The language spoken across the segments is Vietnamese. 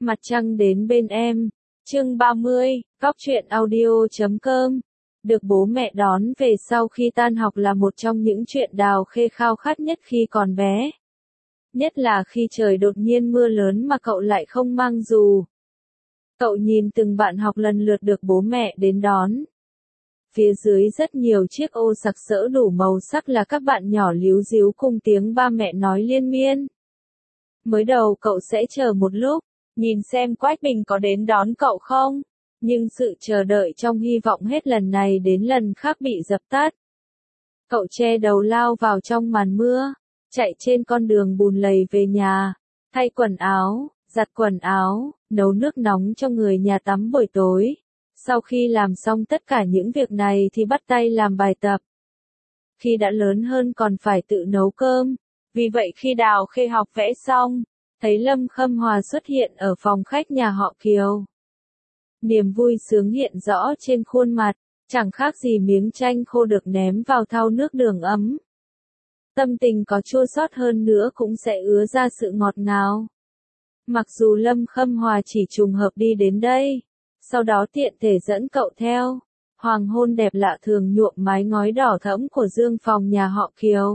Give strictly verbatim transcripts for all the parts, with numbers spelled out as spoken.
Mặt trăng đến bên em. Chương ba mươi, Góc truyện audio chấm com. Được bố mẹ đón về sau khi tan học là một trong những chuyện Đào Khê khao khát nhất khi còn bé. Nhất là khi trời đột nhiên mưa lớn mà cậu lại không mang dù. Cậu nhìn từng bạn học lần lượt được bố mẹ đến đón. Phía dưới rất nhiều chiếc ô sặc sỡ đủ màu sắc là các bạn nhỏ líu ríu cùng tiếng ba mẹ nói liên miên. Mới đầu cậu sẽ chờ một lúc, nhìn xem Quách Bình có đến đón cậu không, nhưng sự chờ đợi trong hy vọng hết lần này đến lần khác bị dập tắt. Cậu che đầu lao vào trong màn mưa, chạy trên con đường bùn lầy về nhà, thay quần áo, giặt quần áo, nấu nước nóng cho người nhà tắm buổi tối. Sau khi làm xong tất cả những việc này thì bắt tay làm bài tập. Khi đã lớn hơn còn phải tự nấu cơm, vì vậy khi Đào Khê học vẽ xong, thấy Lâm Khâm Hòa xuất hiện ở phòng khách nhà họ Kiều. Niềm vui sướng hiện rõ trên khuôn mặt, chẳng khác gì miếng chanh khô được ném vào thau nước đường ấm. Tâm tình có chua xót hơn nữa cũng sẽ ứa ra sự ngọt ngào. Mặc dù Lâm Khâm Hòa chỉ trùng hợp đi đến đây, sau đó tiện thể dẫn cậu theo. Hoàng hôn đẹp lạ thường nhuộm mái ngói đỏ thẫm của dương phòng nhà họ Kiều.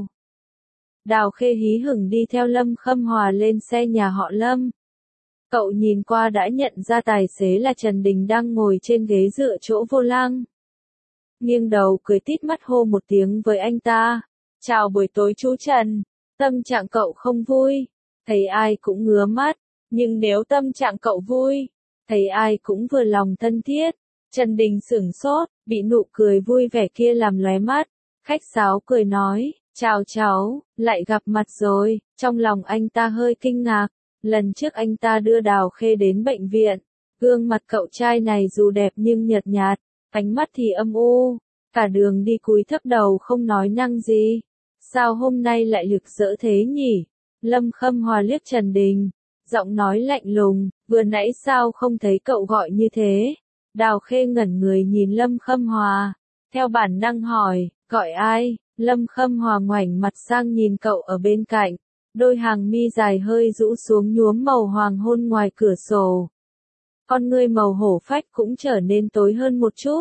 Đào Khê hí hửng đi theo Lâm Khâm Hòa lên xe nhà họ Lâm. Cậu nhìn qua đã nhận ra tài xế là Trần Đình đang ngồi trên ghế dựa chỗ vô lăng. Nghiêng đầu cười tít mắt hô một tiếng với anh ta. Chào buổi tối chú Trần. Tâm trạng cậu không vui, thấy ai cũng ngứa mắt, nhưng nếu tâm trạng cậu vui, thấy ai cũng vừa lòng thân thiết. Trần Đình sửng sốt, bị nụ cười vui vẻ kia làm lóe mắt, khách sáo cười nói, chào cháu, lại gặp mặt rồi. Trong lòng anh ta hơi kinh ngạc, lần trước anh ta đưa Đào Khê đến bệnh viện, gương mặt cậu trai này dù đẹp nhưng nhợt nhạt, ánh mắt thì âm u, cả đường đi cúi thấp đầu không nói năng gì. Sao hôm nay lại rực rỡ thế nhỉ? Lâm Khâm Hòa liếc Trần Đình, giọng nói lạnh lùng, vừa nãy sao không thấy cậu gọi như thế? Đào Khê ngẩn người nhìn Lâm Khâm Hòa, theo bản năng hỏi, gọi ai? Lâm Khâm Hòa ngoảnh mặt sang nhìn cậu ở bên cạnh, đôi hàng mi dài hơi rũ xuống nhuốm màu hoàng hôn ngoài cửa sổ. Con ngươi màu hổ phách cũng trở nên tối hơn một chút.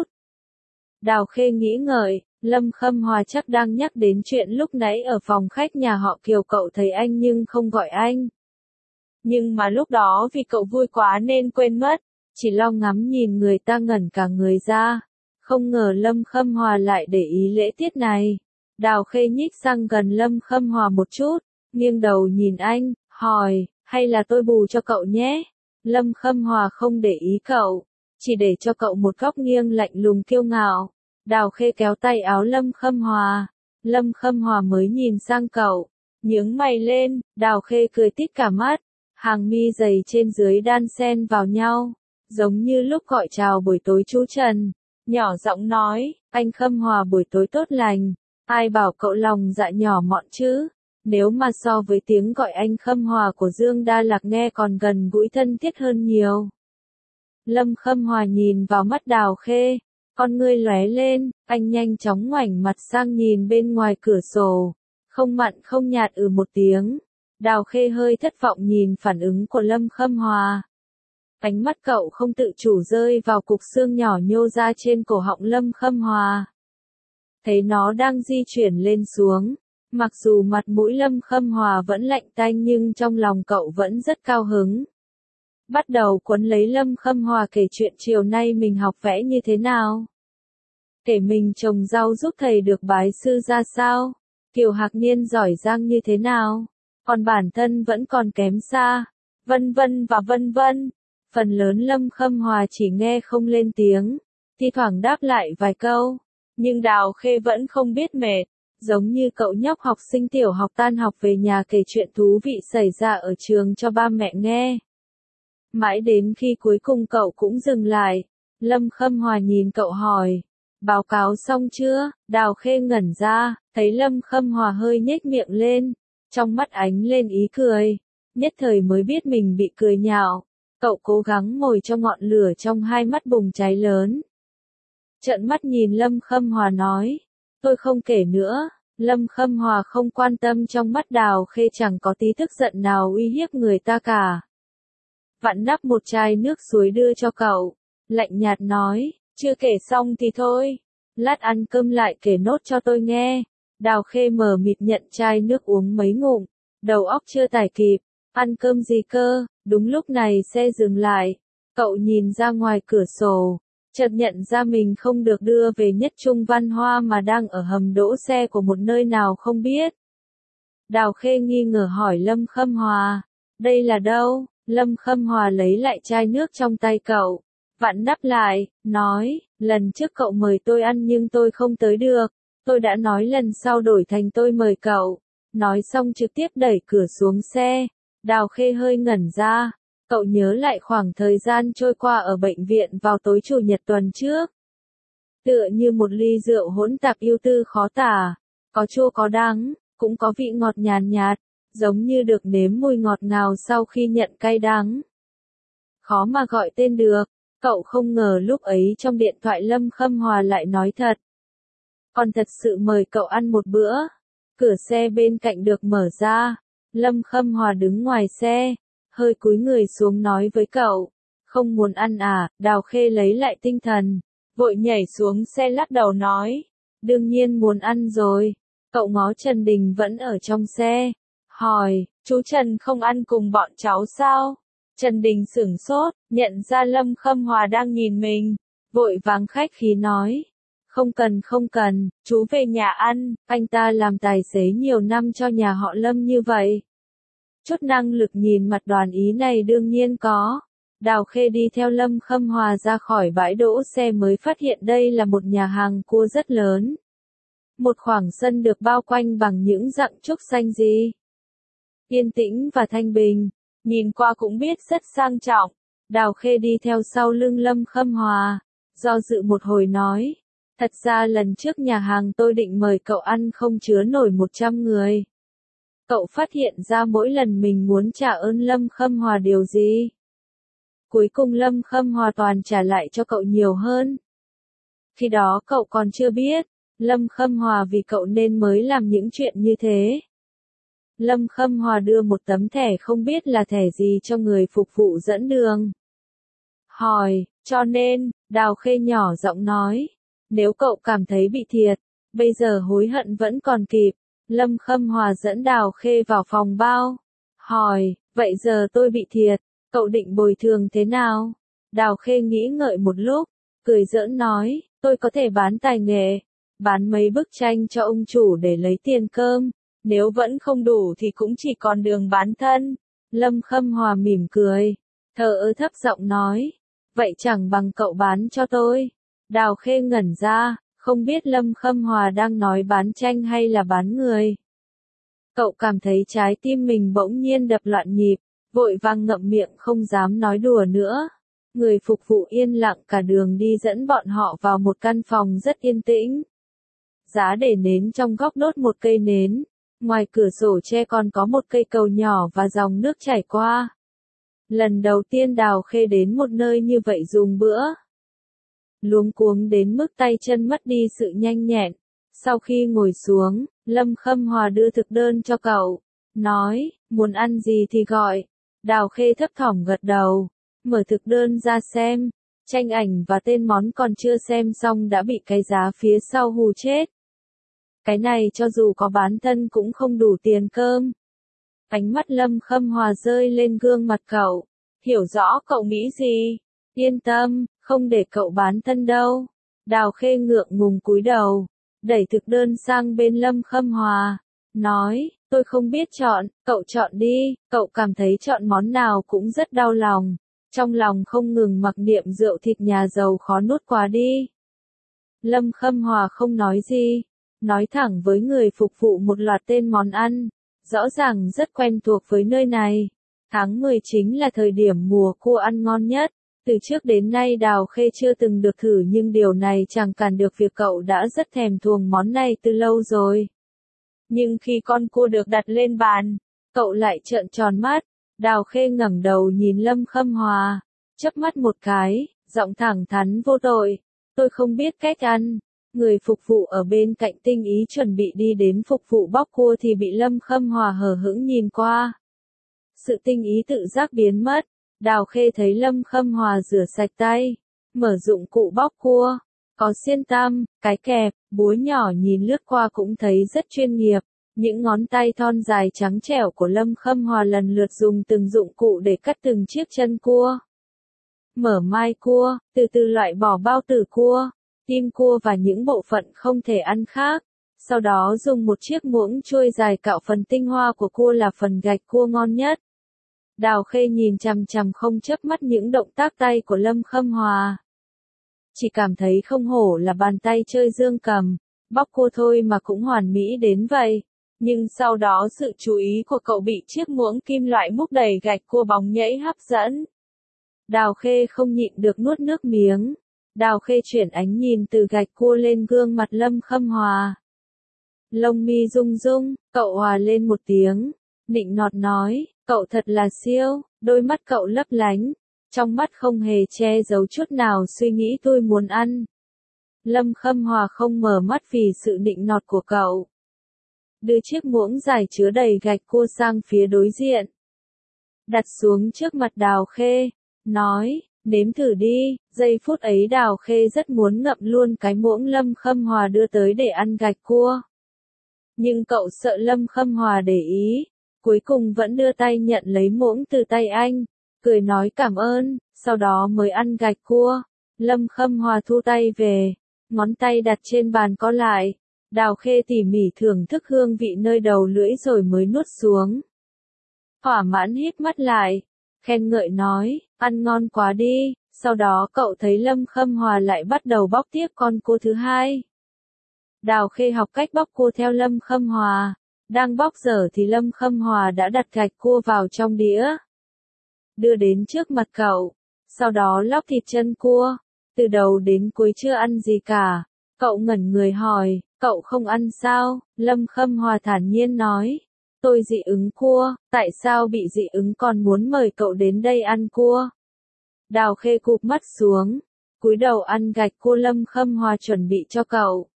Đào Khê nghĩ ngợi, Lâm Khâm Hòa chắc đang nhắc đến chuyện lúc nãy ở phòng khách nhà họ Kiều cậu thấy anh nhưng không gọi anh. Nhưng mà lúc đó vì cậu vui quá nên quên mất, chỉ lo ngắm nhìn người ta ngẩn cả người ra. Không ngờ Lâm Khâm Hòa lại để ý lễ tiết này. Đào Khê nhích sang gần Lâm Khâm Hòa một chút, nghiêng đầu nhìn anh, hỏi, hay là tôi bù cho cậu nhé? Lâm Khâm Hòa không để ý cậu, chỉ để cho cậu một góc nghiêng lạnh lùng kiêu ngạo. Đào Khê kéo tay áo Lâm Khâm Hòa. Lâm Khâm Hòa mới nhìn sang cậu, nhướng mày lên. Đào Khê cười tít cả mắt, hàng mi dày trên dưới đan xen vào nhau, giống như lúc gọi chào buổi tối chú Trần. Nhỏ giọng nói, anh Khâm Hòa buổi tối tốt lành. Ai bảo cậu lòng dạ nhỏ mọn chứ? Nếu mà so với tiếng gọi anh Khâm Hòa của Dương Đa Lạc nghe còn gần gũi thân thiết hơn nhiều. Lâm Khâm Hòa nhìn vào mắt Đào Khê, con ngươi lóe lên, anh nhanh chóng ngoảnh mặt sang nhìn bên ngoài cửa sổ, không mặn không nhạt ừ một tiếng. Đào Khê hơi thất vọng nhìn phản ứng của Lâm Khâm Hòa. Ánh mắt cậu không tự chủ rơi vào cục xương nhỏ nhô ra trên cổ họng Lâm Khâm Hòa. Thấy nó đang di chuyển lên xuống, mặc dù mặt mũi Lâm Khâm Hòa vẫn lạnh tanh nhưng trong lòng cậu vẫn rất cao hứng. Bắt đầu quấn lấy Lâm Khâm Hòa kể chuyện chiều nay mình học vẽ như thế nào. Kể mình trồng rau giúp thầy được bái sư ra sao, Kiều Hạc Niên giỏi giang như thế nào, còn bản thân vẫn còn kém xa, vân vân và vân vân. Phần lớn Lâm Khâm Hòa chỉ nghe không lên tiếng, thi thoảng đáp lại vài câu, nhưng Đào Khê vẫn không biết mệt, giống như cậu nhóc học sinh tiểu học tan học về nhà kể chuyện thú vị xảy ra ở trường cho ba mẹ nghe. Mãi đến khi cuối cùng cậu cũng dừng lại, Lâm Khâm Hòa nhìn cậu hỏi, báo cáo xong chưa? Đào Khê ngẩn ra, thấy Lâm Khâm Hòa hơi nhếch miệng lên, trong mắt ánh lên ý cười, nhất thời mới biết mình bị cười nhạo. Cậu cố gắng ngồi cho ngọn lửa trong hai mắt bùng cháy lớn. Trợn mắt nhìn Lâm Khâm Hòa nói, tôi không kể nữa. Lâm Khâm Hòa không quan tâm trong mắt Đào Khê chẳng có tí tức giận nào uy hiếp người ta cả. vặn nắp một chai nước suối đưa cho cậu. Lạnh nhạt nói, chưa kể xong thì thôi. Lát ăn cơm lại kể nốt cho tôi nghe. Đào Khê mờ mịt nhận chai nước uống mấy ngụm. Đầu óc chưa tải kịp. Ăn cơm gì cơ? Đúng lúc này xe dừng lại. Cậu nhìn ra ngoài cửa sổ. Chợt nhận ra mình không được đưa về Nhất Trung Văn Hoa mà đang ở hầm đỗ xe của một nơi nào không biết. Đào Khê nghi ngờ hỏi Lâm Khâm Hòa. Đây là đâu? Lâm Khâm Hòa lấy lại chai nước trong tay cậu. Vặn nắp lại, nói, lần trước cậu mời tôi ăn nhưng tôi không tới được. Tôi đã nói lần sau đổi thành tôi mời cậu. Nói xong trực tiếp đẩy cửa xuống xe. Đào Khê hơi ngẩn ra. Cậu nhớ lại khoảng thời gian trôi qua ở bệnh viện vào tối chủ nhật tuần trước. Tựa như một ly rượu hỗn tạp yêu tư khó tả. Có chua có đắng, cũng có vị ngọt nhàn nhạt, giống như được nếm mùi ngọt ngào sau khi nhận cay đắng. Khó mà gọi tên được. Cậu không ngờ lúc ấy trong điện thoại Lâm Khâm Hòa lại nói thật. Còn thật sự mời cậu ăn một bữa. Cửa xe bên cạnh được mở ra. Lâm Khâm Hòa đứng ngoài xe. Hơi cúi người xuống nói với cậu. Không muốn ăn à? Đào Khê lấy lại tinh thần. Vội nhảy xuống xe lắc đầu nói. Đương nhiên muốn ăn rồi. Cậu ngó Trần Đình vẫn ở trong xe. Hỏi, chú Trần không ăn cùng bọn cháu sao? Trần Đình sửng sốt, nhận ra Lâm Khâm Hòa đang nhìn mình. Vội vàng khách khí nói. Không cần không cần, chú về nhà ăn, anh ta làm tài xế nhiều năm cho nhà họ Lâm như vậy. Chút năng lực nhìn mặt đoàn ý này đương nhiên có. Đào Khê đi theo Lâm Khâm Hòa ra khỏi bãi đỗ xe mới phát hiện đây là một nhà hàng cua rất lớn. Một khoảng sân được bao quanh bằng những rặng trúc xanh gì. Yên tĩnh và thanh bình, nhìn qua cũng biết rất sang trọng. Đào Khê đi theo sau lưng Lâm Khâm Hòa, do dự một hồi nói. Thật ra lần trước nhà hàng tôi định mời cậu ăn không chứa nổi một trăm người. Cậu phát hiện ra mỗi lần mình muốn trả ơn Lâm Khâm Hòa điều gì? Cuối cùng Lâm Khâm Hòa toàn trả lại cho cậu nhiều hơn. Khi đó cậu còn chưa biết, Lâm Khâm Hòa vì cậu nên mới làm những chuyện như thế. Lâm Khâm Hòa đưa một tấm thẻ không biết là thẻ gì cho người phục vụ dẫn đường. Hỏi, cho nên, Đào Khê nhỏ giọng nói. Nếu cậu cảm thấy bị thiệt, bây giờ hối hận vẫn còn kịp. Lâm Khâm Hòa dẫn Đào Khê vào phòng bao. Hỏi, vậy giờ tôi bị thiệt, cậu định bồi thường thế nào? Đào Khê nghĩ ngợi một lúc, cười giỡn nói, tôi có thể bán tài nghệ, bán mấy bức tranh cho ông chủ để lấy tiền cơm. Nếu vẫn không đủ thì cũng chỉ còn đường bán thân. Lâm Khâm Hòa mỉm cười, thờ ơ thấp giọng nói, vậy chẳng bằng cậu bán cho tôi. Đào Khê ngẩn ra, không biết Lâm Khâm Hòa đang nói bán tranh hay là bán người. Cậu cảm thấy trái tim mình bỗng nhiên đập loạn nhịp, vội vàng ngậm miệng không dám nói đùa nữa. Người phục vụ yên lặng cả đường đi dẫn bọn họ vào một căn phòng rất yên tĩnh. Giá để nến trong góc đốt một cây nến. Ngoài cửa sổ tre còn có một cây cầu nhỏ và dòng nước chảy qua. Lần đầu tiên Đào Khê đến một nơi như vậy dùng bữa. Luống cuống đến mức tay chân mất đi sự nhanh nhẹn. Sau khi ngồi xuống, Lâm Khâm Hòa đưa thực đơn cho cậu. Nói, muốn ăn gì thì gọi. Đào Khê thấp thỏm gật đầu. Mở thực đơn ra xem. Tranh ảnh và tên món còn chưa xem xong đã bị cái giá phía sau hù chết. Cái này cho dù có bán thân cũng không đủ tiền cơm. Ánh mắt Lâm Khâm Hòa rơi lên gương mặt cậu. Hiểu rõ cậu nghĩ gì. Yên tâm, không để cậu bán thân đâu. Đào Khê ngượng ngùng cúi đầu. Đẩy thực đơn sang bên Lâm Khâm Hòa. Nói, tôi không biết chọn, cậu chọn đi. Cậu cảm thấy chọn món nào cũng rất đau lòng. Trong lòng không ngừng mặc niệm rượu thịt nhà giàu khó nuốt quá đi. Lâm Khâm Hòa không nói gì. Nói thẳng với người phục vụ một loạt tên món ăn. Rõ ràng rất quen thuộc với nơi này. Tháng mười chính là thời điểm mùa cua ăn ngon nhất. Từ trước đến nay Đào Khê chưa từng được thử nhưng điều này chẳng cản được việc cậu đã rất thèm thuồng món này từ lâu rồi. Nhưng khi con cua được đặt lên bàn, cậu lại trợn tròn mắt. Đào Khê ngẩng đầu nhìn Lâm Khâm Hòa, chớp mắt một cái, giọng thẳng thắn vô tội. Tôi không biết cách ăn. Người phục vụ ở bên cạnh tinh ý chuẩn bị đi đến phục vụ bóc cua thì bị Lâm Khâm Hòa hờ hững nhìn qua. Sự tinh ý tự giác biến mất. Đào Khê thấy Lâm Khâm Hòa rửa sạch tay, mở dụng cụ bóc cua, có xiên tăm, cái kẹp, búa nhỏ nhìn lướt qua cũng thấy rất chuyên nghiệp. Những ngón tay thon dài trắng trẻo của Lâm Khâm Hòa lần lượt dùng từng dụng cụ để cắt từng chiếc chân cua. Mở mai cua, từ từ loại bỏ bao tử cua, tim cua và những bộ phận không thể ăn khác. Sau đó dùng một chiếc muỗng chuôi dài cạo phần tinh hoa của cua là phần gạch cua ngon nhất. Đào Khê nhìn chằm chằm không chớp mắt những động tác tay của Lâm Khâm Hòa. Chỉ cảm thấy không hổ là bàn tay chơi dương cầm, bóc cua thôi mà cũng hoàn mỹ đến vậy. Nhưng sau đó sự chú ý của cậu bị chiếc muỗng kim loại múc đầy gạch cua bóng nhảy hấp dẫn. Đào Khê không nhịn được nuốt nước miếng. Đào Khê chuyển ánh nhìn từ gạch cua lên gương mặt Lâm Khâm Hòa. Lông mi rung rung, cậu hòa lên một tiếng, nịnh nọt nói, cậu thật là siêu, đôi mắt cậu lấp lánh, trong mắt không hề che giấu chút nào suy nghĩ tôi muốn ăn. Lâm Khâm Hòa không mở mắt vì sự nịnh nọt của cậu. Đưa chiếc muỗng dài chứa đầy gạch cua sang phía đối diện. Đặt xuống trước mặt Đào Khê, nói, nếm thử đi. Giây phút ấy Đào Khê rất muốn ngậm luôn cái muỗng Lâm Khâm Hòa đưa tới để ăn gạch cua. Nhưng cậu sợ Lâm Khâm Hòa để ý, cuối cùng vẫn đưa tay nhận lấy muỗng từ tay anh, cười nói cảm ơn, sau đó mới ăn gạch cua. Lâm Khâm Hòa thu tay về, ngón tay đặt trên bàn co lại. Đào Khê tỉ mỉ thưởng thức hương vị nơi đầu lưỡi rồi mới nuốt xuống. Thỏa mãn hít mắt lại, khen ngợi nói, ăn ngon quá đi. Sau đó cậu thấy Lâm Khâm Hòa lại bắt đầu bóc tiếp con cua thứ hai. Đào Khê học cách bóc cua theo Lâm Khâm Hòa. Đang bóc dở thì Lâm Khâm Hòa đã đặt gạch cua vào trong đĩa, đưa đến trước mặt cậu. Sau đó lóc thịt chân cua. Từ đầu đến cuối chưa ăn gì cả. Cậu ngẩn người hỏi, cậu không ăn sao? Lâm Khâm Hòa thản nhiên nói, tôi dị ứng cua, tại sao bị dị ứng còn muốn mời cậu đến đây ăn cua? Đào Khê cụp mắt xuống, cúi đầu ăn gạch cua Lâm Khâm Hòa chuẩn bị cho cậu.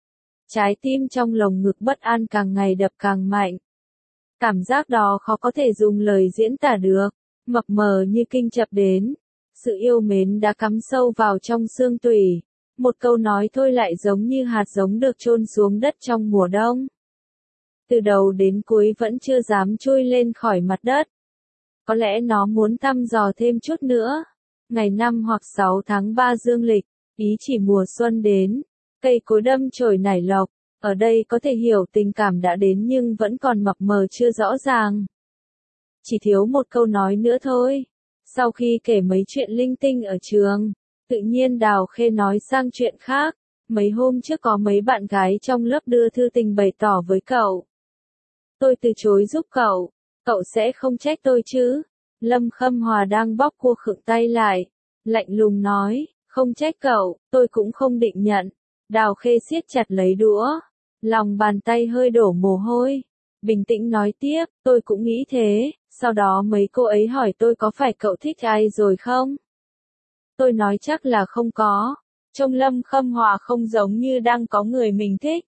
Trái tim trong lồng ngực bất an càng ngày đập càng mạnh. Cảm giác đó khó có thể dùng lời diễn tả được, mập mờ như kinh chập đến. Sự yêu mến đã cắm sâu vào trong xương tủy. Một câu nói thôi lại giống như hạt giống được chôn xuống đất trong mùa đông. Từ đầu đến cuối vẫn chưa dám trôi lên khỏi mặt đất. Có lẽ nó muốn thăm dò thêm chút nữa. Ngày năm hoặc sáu tháng ba dương lịch, ý chỉ mùa xuân đến. Cây cối đâm chồi nảy lộc, ở đây có thể hiểu tình cảm đã đến nhưng vẫn còn mập mờ chưa rõ ràng. Chỉ thiếu một câu nói nữa thôi. Sau khi kể mấy chuyện linh tinh ở trường, tự nhiên Đào Khê nói sang chuyện khác. Mấy hôm trước có mấy bạn gái trong lớp đưa thư tình bày tỏ với cậu. Tôi từ chối giúp cậu, cậu sẽ không trách tôi chứ? Lâm Khâm Hòa đang bóc cua khựng tay lại, lạnh lùng nói, không trách cậu, tôi cũng không định nhận. Đào Khê siết chặt lấy đũa, lòng bàn tay hơi đổ mồ hôi, bình tĩnh nói tiếp, tôi cũng nghĩ thế. Sau đó mấy cô ấy hỏi tôi có phải cậu thích ai rồi không? Tôi nói chắc là không có. Trông Lâm Khâm Hòa không giống như đang có người mình thích.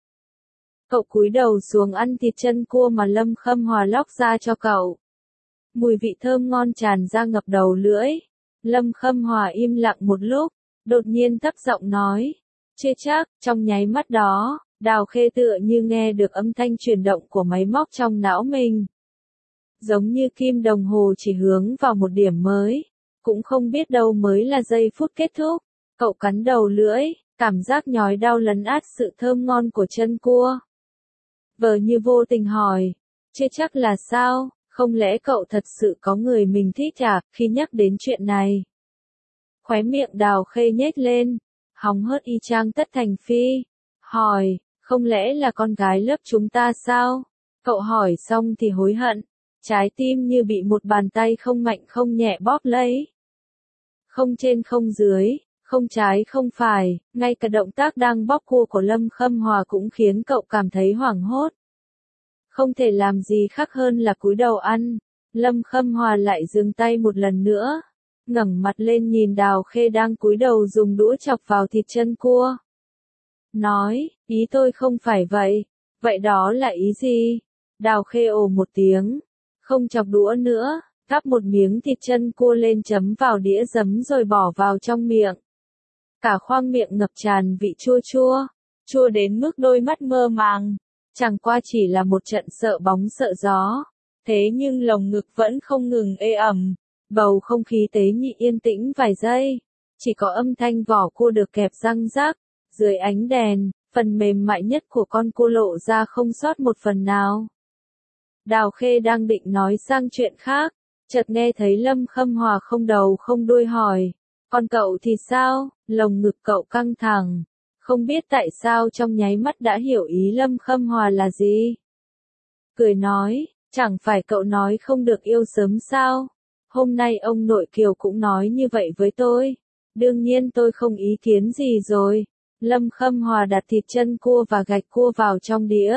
Cậu cúi đầu xuống ăn thịt chân cua mà Lâm Khâm Hòa lóc ra cho cậu. Mùi vị thơm ngon tràn ra ngập đầu lưỡi. Lâm Khâm Hòa im lặng một lúc, đột nhiên thấp giọng nói, chưa chắc. Trong nháy mắt đó, Đào Khê tựa như nghe được âm thanh chuyển động của máy móc trong não mình. Giống như kim đồng hồ chỉ hướng vào một điểm mới, cũng không biết đâu mới là giây phút kết thúc. Cậu cắn đầu lưỡi, cảm giác nhói đau lấn át sự thơm ngon của chân cua. Vờ như vô tình hỏi, chưa chắc là sao, không lẽ cậu thật sự có người mình thích à? Khi nhắc đến chuyện này, khóe miệng Đào Khê nhếch lên, hóng hớt y chang Tất Thành Phi, hỏi, không lẽ là con gái lớp chúng ta sao? Cậu hỏi xong thì hối hận, trái tim như bị một bàn tay không mạnh không nhẹ bóp lấy. Không trên không dưới, không trái không phải, ngay cả động tác đang bóc cua của Lâm Khâm Hòa cũng khiến cậu cảm thấy hoảng hốt. Không thể làm gì khác hơn là cúi đầu ăn. Lâm Khâm Hòa lại dừng tay một lần nữa, ngẩng mặt lên nhìn Đào Khê đang cúi đầu dùng đũa chọc vào thịt chân cua. Nói, ý tôi không phải vậy. Vậy đó là ý gì? Đào Khê ồ một tiếng, không chọc đũa nữa, Gắp một miếng thịt chân cua lên chấm vào đĩa giấm rồi bỏ vào trong miệng. Cả khoang miệng ngập tràn vị chua chua, chua đến mức đôi mắt mơ màng. Chẳng qua chỉ là một trận sợ bóng sợ gió. Thế nhưng lồng ngực vẫn không ngừng ê ẩm. Bầu không khí tế nhị yên tĩnh vài giây. Chỉ có âm thanh vỏ cua được kẹp răng rắc. Dưới ánh đèn, phần mềm mại nhất của con cua lộ ra không sót một phần nào. Đào Khê đang định nói sang chuyện khác. Chợt nghe thấy Lâm Khâm Hòa không đầu không đuôi hỏi. Còn cậu thì sao? Lồng ngực cậu căng thẳng. Không biết tại sao trong nháy mắt đã hiểu ý Lâm Khâm Hòa là gì. Cười nói, chẳng phải cậu nói không được yêu sớm sao? Hôm nay ông nội Kiều cũng nói như vậy với tôi. Đương nhiên tôi không ý kiến gì rồi. Lâm Khâm Hòa đặt thịt chân cua và gạch cua vào trong đĩa.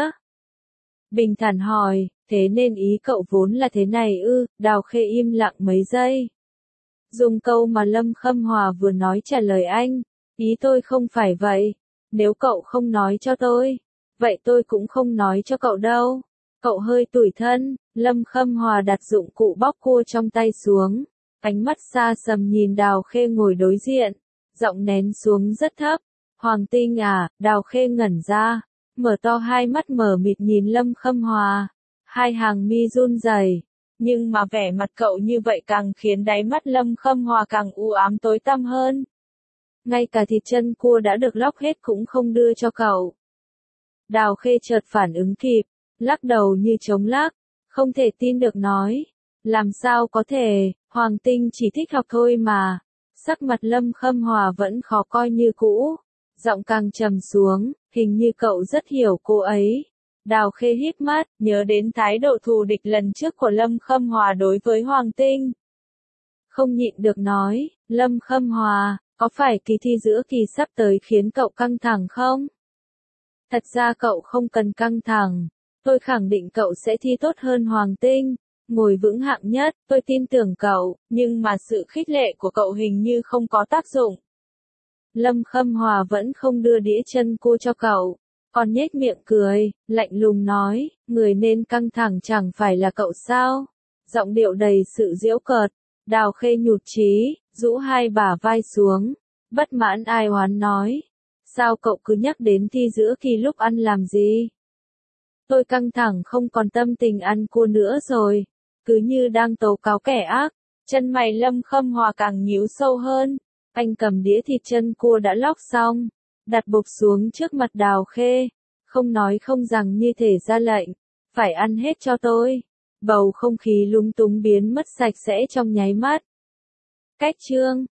Bình thản hỏi, thế nên ý cậu vốn là thế này ư? Đào Khê im lặng mấy giây. Dùng câu mà Lâm Khâm Hòa vừa nói trả lời anh, ý tôi không phải vậy. Nếu cậu không nói cho tôi, vậy tôi cũng không nói cho cậu đâu. Cậu hơi tủi thân. Lâm Khâm Hòa đặt dụng cụ bóc cua trong tay xuống. Ánh mắt xa sầm nhìn Đào Khê ngồi đối diện. Giọng nén xuống rất thấp. Hoàng Tinh à? Đào Khê ngẩn ra. Mở to hai mắt mờ mịt nhìn Lâm Khâm Hòa. Hai hàng mi run rẩy. Nhưng mà vẻ mặt cậu như vậy càng khiến đáy mắt Lâm Khâm Hòa càng u ám tối tăm hơn. Ngay cả thịt chân cua đã được lóc hết cũng không đưa cho cậu. Đào Khê chợt phản ứng kịp, lắc đầu như chống lắc, không thể tin được nói. Làm sao có thể, Hoàng Tinh chỉ thích học thôi mà. Sắc mặt Lâm Khâm Hòa vẫn khó coi như cũ. Giọng càng trầm xuống, hình như cậu rất hiểu cô ấy. Đào Khê híp mắt, nhớ đến thái độ thù địch lần trước của Lâm Khâm Hòa đối với Hoàng Tinh. Không nhịn được nói, Lâm Khâm Hòa, có phải kỳ thi giữa kỳ sắp tới khiến cậu căng thẳng không? Thật ra cậu không cần căng thẳng. Tôi khẳng định cậu sẽ thi tốt hơn Hoàng Tinh. Ngồi vững hạng nhất, tôi tin tưởng cậu, nhưng mà sự khích lệ của cậu hình như không có tác dụng. Lâm Khâm Hòa vẫn không đưa đĩa chân cua cho cậu. Còn nhếch miệng cười, lạnh lùng nói, người nên căng thẳng chẳng phải là cậu sao? Giọng điệu đầy sự giễu cợt. Đào Khê nhụt chí, rũ hai bả vai xuống. Bất mãn ai oán nói. Sao cậu cứ nhắc đến thi giữa kỳ lúc ăn làm gì? Tôi căng thẳng không còn tâm tình ăn cua nữa rồi. Cứ như đang tố cáo kẻ ác. Chân mày Lâm Khâm Hòa càng nhíu sâu hơn. Anh cầm đĩa thịt chân cua đã lóc xong. Đặt bộp xuống trước mặt Đào Khê. Không nói không rằng như thể ra lệnh. Phải ăn hết cho tôi. Bầu không khí lúng túng biến mất sạch sẽ trong nháy mắt. Cách chương